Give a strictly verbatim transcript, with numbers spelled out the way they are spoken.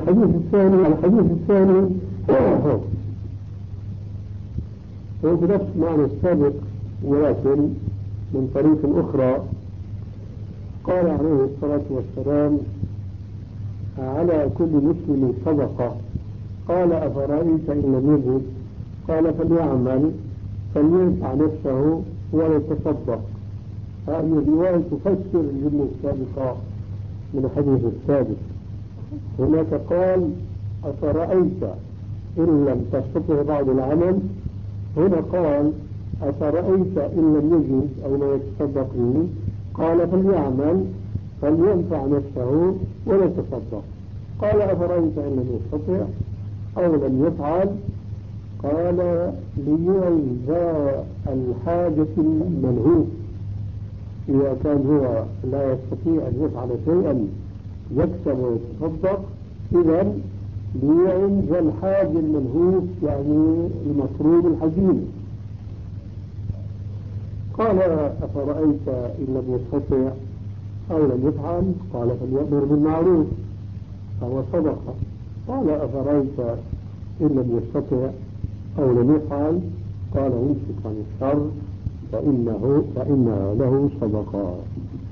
الحديث الثاني الحديث الثاني هو بنفس معنى السابق ولكن من طريق أخرى. قال عليه الصلاة والسلام: على كل مسلم صدقة. قال: أفرأيت إن لم يجد؟ قال: فليعمل فلينفع نفسه وليتصدق. هذه الرواية تفسر الجملة السابقة من الحديث السابق. هناك قال: أفرأيت إن لم تستطع بعض العمل. هنا قال: أفرأيت إن لم يجد أو لا يتصدق به؟ قال: فليعمل فلينفع نفسه وليتصدق. قال: أفرأيت إن لم يستطع أو لم يفعل؟ قال: ليعزى الحاجة المنهوب. إذا كان هو لا يستطيع أن يفعل شيئا يكسب ويتصدق، إذا ليعزى الحاج المنهوب يعني المطلوب الحزين. قال: أفرأيت إن لم يستطع أو لم يفعل؟ قال: فليأمر بالمعروف فهو صدقة. قال: أفرأيت إن لم يستطع أو لم يفعل؟ قال: يمسك عن الشر فإنه فإنها له صدقة.